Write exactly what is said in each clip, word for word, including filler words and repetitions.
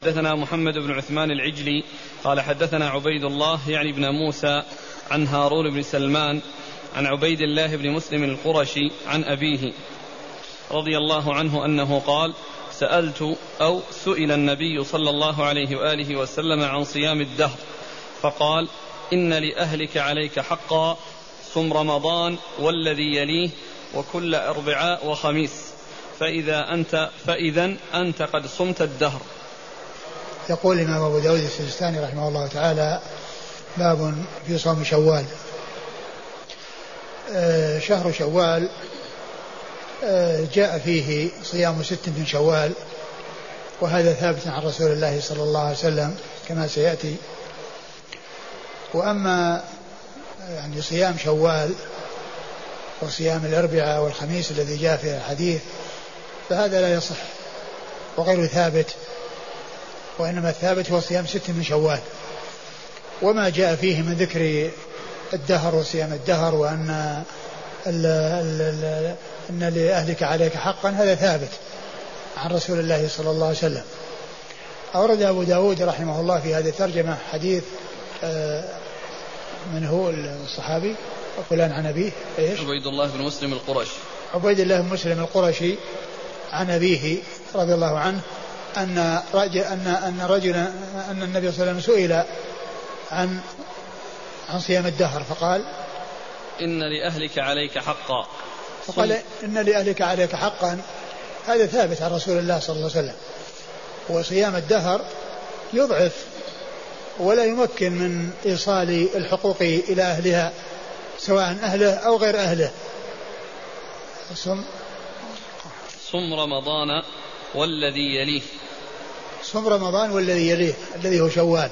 حدثنا محمد بن عثمان العجلي قال حدثنا عبيد الله يعني بن موسى عن هارون بن سلمان عن عبيد الله بن مسلم القرشي عن أبيه رضي الله عنه أنه قال سألت أو سئل النبي صلى الله عليه وآله وسلم عن صيام الدهر فقال إن لأهلك عليك حقا صم رمضان والذي يليه وكل أربعاء وخميس فإذا أنت فإذا أنت قد صمت الدهر. يقول الإمام أبو داود السجستاني رحمه الله تعالى باب في صوم شوال. آه شهر شوال آه جاء فيه صيام ست من شوال، وهذا ثابت عن رسول الله صلى الله عليه وسلم كما سيأتي. وأما يعني صيام شوال وصيام الأربعاء والخميس الذي جاء في الحديث فهذا لا يصح وغير ثابت، وإنما الثابت هو صيام ست من شوال. وما جاء فيه من ذكر الدهر وصيام الدهر وأن ال ال ال أن لأهلك عليك حقا هذا ثابت عن رسول الله صلى الله عليه وسلم. أورد أبو داود رحمه الله في هذه الترجمة حديث من هو الصحابي وفلان عن أبيه إيش؟ عبيد الله بن مسلم القرشي. عبيد الله بن مسلم القرشي عن أبيه رضي الله عنه أن رجل أن أن رجلا أن النبي صلى الله عليه وسلم سئل عن عن صيام الدهر فقال إن لأهلك عليك حقا. فقال إن لأهلك عليك حقا، هذا ثابت عن رسول الله صلى الله عليه وسلم. وصيام الدهر يضعف ولا يمكن من إيصال الحقوق إلى أهلها سواء أهله أو غير أهله. صم صم رمضان والذي يليه. صم رمضان والذي يليه الذي هو شوال.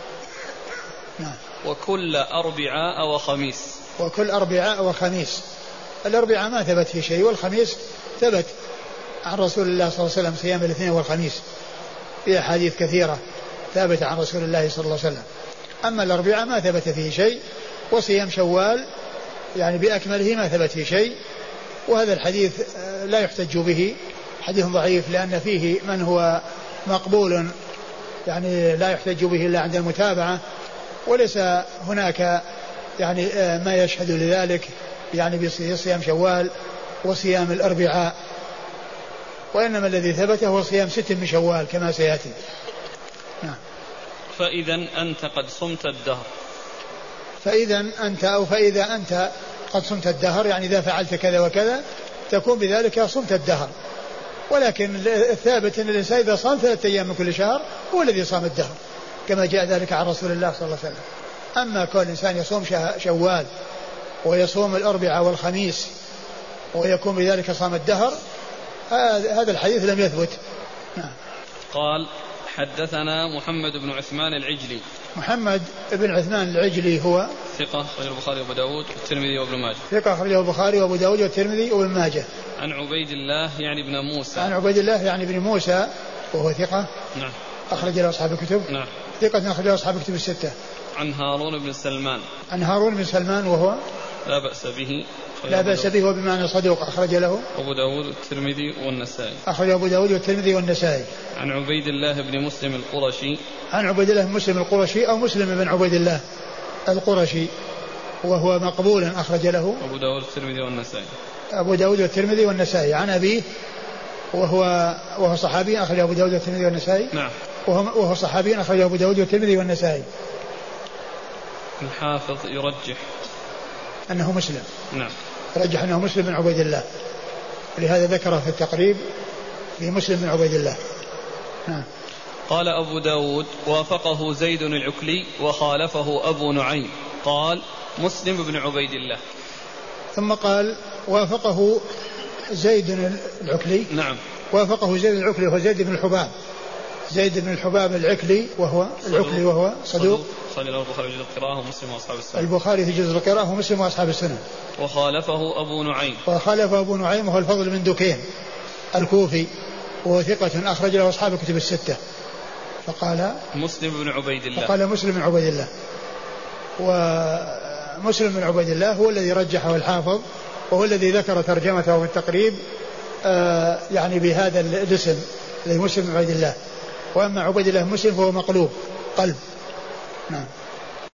نعم. وكل أربعاء وخميس. وكل أربعاء وخميس. الأربعاء ما ثبت في شيء، والخميس ثبت عن رسول الله صلى الله عليه وسلم صيام الاثنين والخميس في أحاديث كثيرة ثابت عن رسول الله صلى الله عليه وسلم. أما الأربعاء ما ثبت فيه شيء، وصيام شوال يعني بأكمله ما ثبت فيه شيء. وهذا الحديث لا يحتج به، حديث ضعيف لأن فيه من هو مقبول يعني لا يحتج به إلا عند المتابعة، وليس هناك يعني ما يشهد لذلك يعني بصيام شوال وصيام الأربعاء، وإنما الذي ثبت هو صيام ست من شوال كما سيأتي. نعم. فإذا أنت قد صمت الدهر. فإذا أنت أو فإذا أنت قد صمت الدهر يعني إذا فعلت كذا وكذا تكون بذلك صمت الدهر. ولكن الثابت أن الإنسان إذا صام ثلاثة أيام من كل شهر هو الذي صام الدهر كما جاء ذلك عن رسول الله صلى الله عليه وسلم. أما كل إنسان يصوم شوال ويصوم الأربعاء والخميس ويكون بذلك صام الدهر هذا الحديث لم يثبت. نعم. قال حدثنا محمد بن عثمان العجلي. محمد بن عثمان العجلي هو ثقة أخرجه البخاري وأبو داود والترمذي وابن ماجه. ثقة أخرجه البخاري وأبو داود والترمذي وابن ماجه. عن عبيد الله يعني ابن موسى. عن عبيد الله يعني ابن موسى وهو ثقة. نعم. أخرج له أصحاب الكتب. نعم. ثقة أخرج له أصحاب الكتب الستة. عن هارون بن سلمان. عن هارون بن سلمان وهو لا بأس به. لا بأس به وبمعنى صدوق أخرج له أبو داود والترمذي والنسائي. أخرج أبو داود والترمذي والنسائي. عن عبيد الله بن مسلم القرشي. عن عبيد الله بن مسلم القرشي أو مسلم بن عبيد الله القرشي وهو مقبول أخرج له أبو داود والترمذي والنسائي. أبو داود والترمذي والنسائي. عن أبيه وهو وهو صحابي أخرج أبو داود والترمذي والنسائي. نعم. وهو, وهو صحابي أخرج أبو داود والترمذي والنسائي. الحافظ يرجح أنه مسلم. نعم. رجح أنه مسلم بن عبيد الله، لهذا ذكره في التقريب في مسلم بن عبيد الله. نعم. قال أبو داود وافقه زيد العكلي وخالفه أبو نعيم قال مسلم بن عبيد الله. ثم قال وافقه زيد العكلي. نعم. وافقه زيد العكلي وهو زيد بن الحباب زيد بن الحباب العكلي وهو العكلي وهو صدوق. صلى له البخاري في جزء القراءة ومسلم وأصحاب السنة. البخاري في جزء القراءة ومسلم وأصحاب السنة. وخالفه أبو نعيم. وخالفه أبو نعيم وهو الفضل بن دكين الكوفي وهو ثقة أخرج له أصحاب الكتب الستة. فقال مسلم بن عبيد الله. فقال مسلم بن عبيد الله. ومسلم بن عبيد الله هو الذي رجحه الحافظ وهو الذي ذكر ترجمته في التقريب آه يعني بهذا الاسم الذي مسلم بن عبيد الله. وأما عبيد الله مسلم فهو مقلوب قلب. نعم.